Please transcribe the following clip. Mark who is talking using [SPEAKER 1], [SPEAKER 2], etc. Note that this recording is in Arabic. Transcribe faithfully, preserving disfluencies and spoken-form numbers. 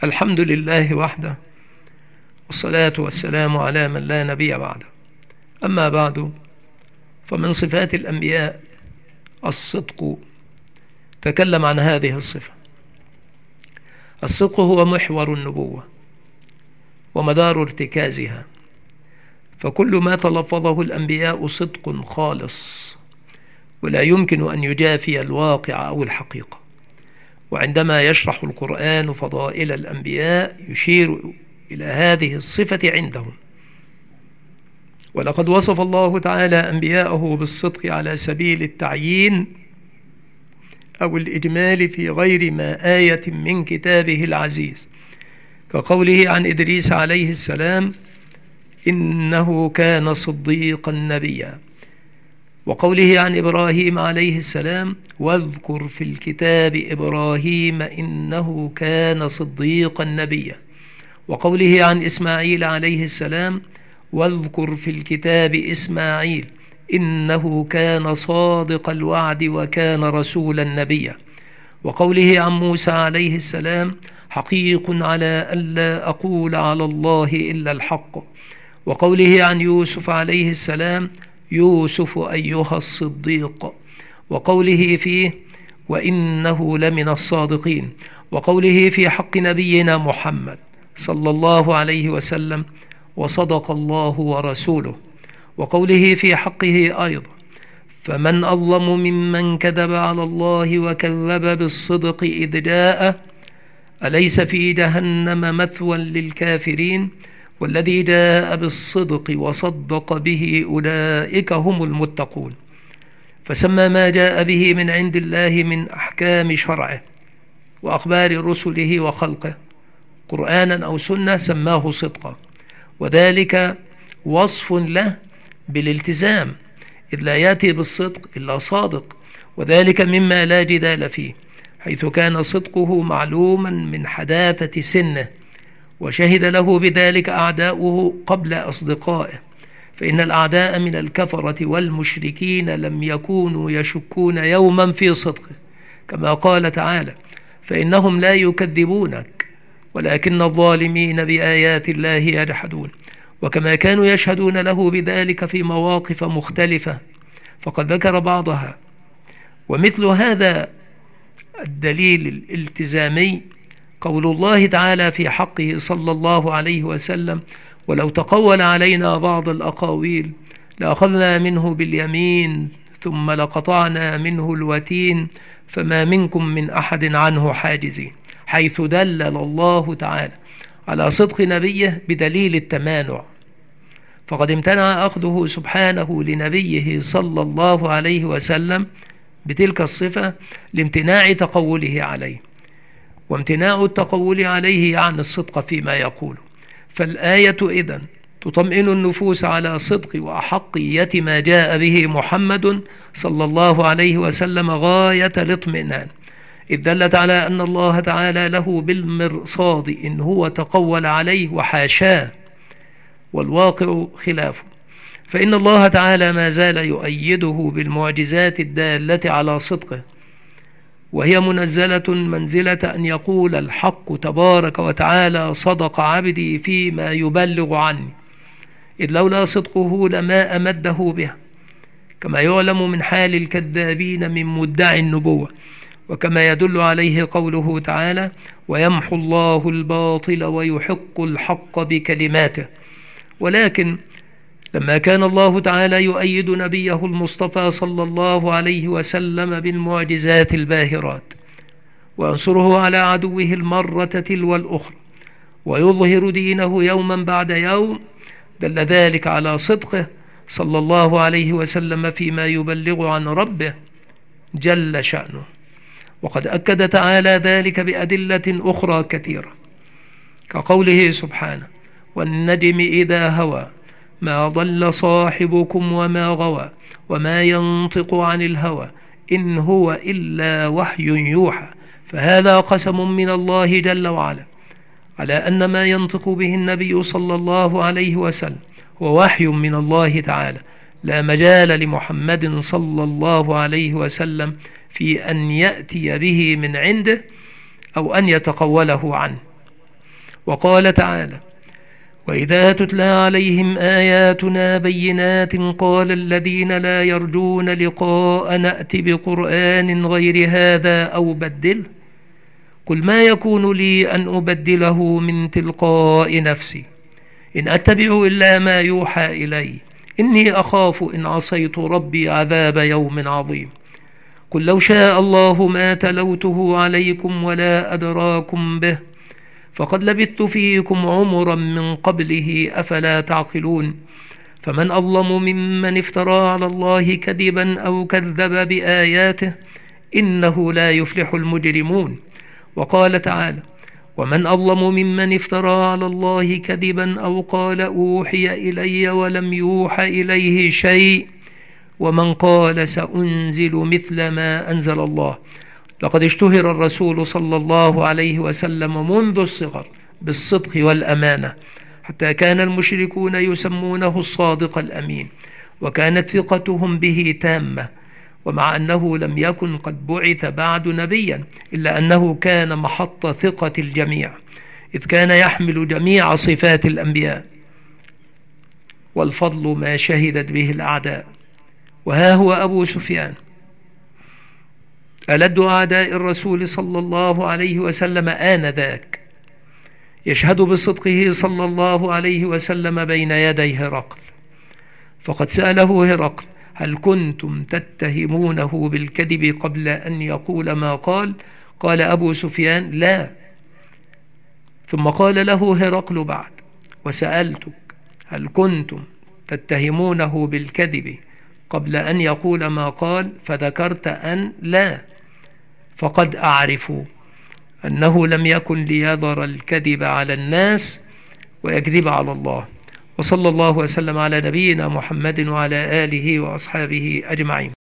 [SPEAKER 1] الحمد لله وحده، والصلاة والسلام على من لا نبي بعده. أما بعد، فمن صفات الأنبياء الصدق. تكلم عن هذه الصفة. الصدق هو محور النبوة ومدار ارتكازها، فكل ما تلفظه الأنبياء صدق خالص، ولا يمكن أن يجافي الواقع أو الحقيقة. وعندما يشرح القرآن فضائل الأنبياء يشير إلى هذه الصفة عندهم. ولقد وصف الله تعالى أنبياءه بالصدق على سبيل التعيين أو الإجمال في غير ما آية من كتابه العزيز، كقوله عن إدريس عليه السلام: إنه كان صديقا نبيا، وقوله عن إبراهيم عليه السلام: واذكر في الكتاب إبراهيم إنه كان صديقا نبيا، وقوله عن إسماعيل عليه السلام: واذكر في الكتاب إسماعيل إنه كان صادق الوعد وكان رسولا نبيا، وقوله عن موسى عليه السلام: حقيق على ألا أقول على الله إلا الحق، وقوله عن يوسف عليه السلام: يوسف أيها الصديق، وقوله فيه: وإنه لمن الصادقين، وقوله في حق نبينا محمد صلى الله عليه وسلم: وصدق الله ورسوله، وقوله في حقه أيضا: فمن أظلم ممن كذب على الله وكذب بالصدق إذ جاءه، أليس في جهنم مثوى للكافرين، والذي جاء بالصدق وصدق به أولئك هم المتقون. فسمى ما جاء به من عند الله من أحكام شرعه وأخبار رسله وخلقه قرآنا أو سنة سماه صدقا، وذلك وصف له بالالتزام، إذ لا يأتي بالصدق إلا صادق، وذلك مما لا جدال فيه، حيث كان صدقه معلوما من حداثة سنه، وشهد له بذلك أعداؤه قبل أصدقائه، فإن الأعداء من الكفرة والمشركين لم يكونوا يشكون يوما في صدقه، كما قال تعالى: فإنهم لا يكذبونك ولكن الظالمين بآيات الله يجحدون. وكما كانوا يشهدون له بذلك في مواقف مختلفة، فقد ذكر بعضها. ومثل هذا الدليل الالتزامي قول الله تعالى في حقه صلى الله عليه وسلم: ولو تقول علينا بعض الأقاويل لأخذنا منه باليمين ثم لقطعنا منه الوتين فما منكم من أحد عنه حاجزين، حيث دلل الله تعالى على صدق نبيه بدليل التمانع، فقد امتنع أخذه سبحانه لنبيه صلى الله عليه وسلم بتلك الصفة لامتناع تقوله عليه، وامتناع التقول عليه عن الصدق فيما يقوله. فالآية إذن تطمئن النفوس على صدق وأحقية ما جاء به محمد صلى الله عليه وسلم غاية الاطمئنان، إذ دلت على أن الله تعالى له بالمرصاد إن هو تقول عليه وحاشاه، والواقع خلافه، فإن الله تعالى ما زال يؤيده بالمعجزات الدالة على صدقه، وهي منزلة منزلة أن يقول الحق تبارك وتعالى: صدق عبدي فيما يبلغ عني، إذ لولا صدقه لما أمده بها، كما يعلم من حال الكذابين من مدعي النبوة، وكما يدل عليه قوله تعالى: ويمحو الله الباطل ويحق الحق بكلماته. ولكن لما كان الله تعالى يؤيد نبيه المصطفى صلى الله عليه وسلم بالمعجزات الباهرات، وينصره على عدوه المرة تلو الأخرى، ويظهر دينه يوما بعد يوم، دل ذلك على صدقه صلى الله عليه وسلم فيما يبلغ عن ربه جل شأنه. وقد أكد تعالى ذلك بأدلة أخرى كثيرة، كقوله سبحانه: والنجم إذا هوى ما ضل صاحبكم وما غوى وما ينطق عن الهوى إن هو إلا وحي يوحى. فهذا قسم من الله جل وعلا على أن ما ينطق به النبي صلى الله عليه وسلم هو وحي من الله تعالى، لا مجال لمحمد صلى الله عليه وسلم في أن يأتي به من عنده أو أن يتقوله عنه. وقال تعالى: وإذا تتلى عليهم آياتنا بينات قال الذين لا يرجون لقاء نأت بقرآن غير هذا أو بدله قل ما يكون لي أن أبدله من تلقاء نفسي إن أتبع إلا ما يوحى إلي إني أخاف إن عصيت ربي عذاب يوم عظيم قل لو شاء الله ما تلوته عليكم ولا أدراكم به فقد لبثت فيكم عمرا من قبله أفلا تعقلون فمن أظلم ممن افترى على الله كذبا أو كذب بآياته إنه لا يفلح المجرمون. وقال تعالى: ومن أظلم ممن افترى على الله كذبا أو قال أوحي إلي ولم يوحى إليه شيء ومن قال سأنزل مثل ما أنزل الله. لقد اشتهر الرسول صلى الله عليه وسلم منذ الصغر بالصدق والأمانة حتى كان المشركون يسمونه الصادق الأمين وكانت ثقتهم به تامة، ومع أنه لم يكن قد بعث بعد نبيا إلا أنه كان محط ثقة الجميع إذ كان يحمل جميع صفات الأنبياء والفضل ما شهدت به الأعداء. وها هو أبو سفيان ألد أعداء الرسول صلى الله عليه وسلم آنذاك يشهد بصدقه صلى الله عليه وسلم بين يدي هرقل، فقد سأله هرقل: هل كنتم تتهمونه بالكذب قبل أن يقول ما قال؟ قال أبو سفيان: لا. ثم قال له هرقل بعد: وسألتك هل كنتم تتهمونه بالكذب قبل أن يقول ما قال؟ فذكرت أن لا، فقد أعرف أنه لم يكن ليظهر الكذب على الناس ويكذب على الله. وصلى الله وسلم على نبينا محمد وعلى آله وأصحابه أجمعين.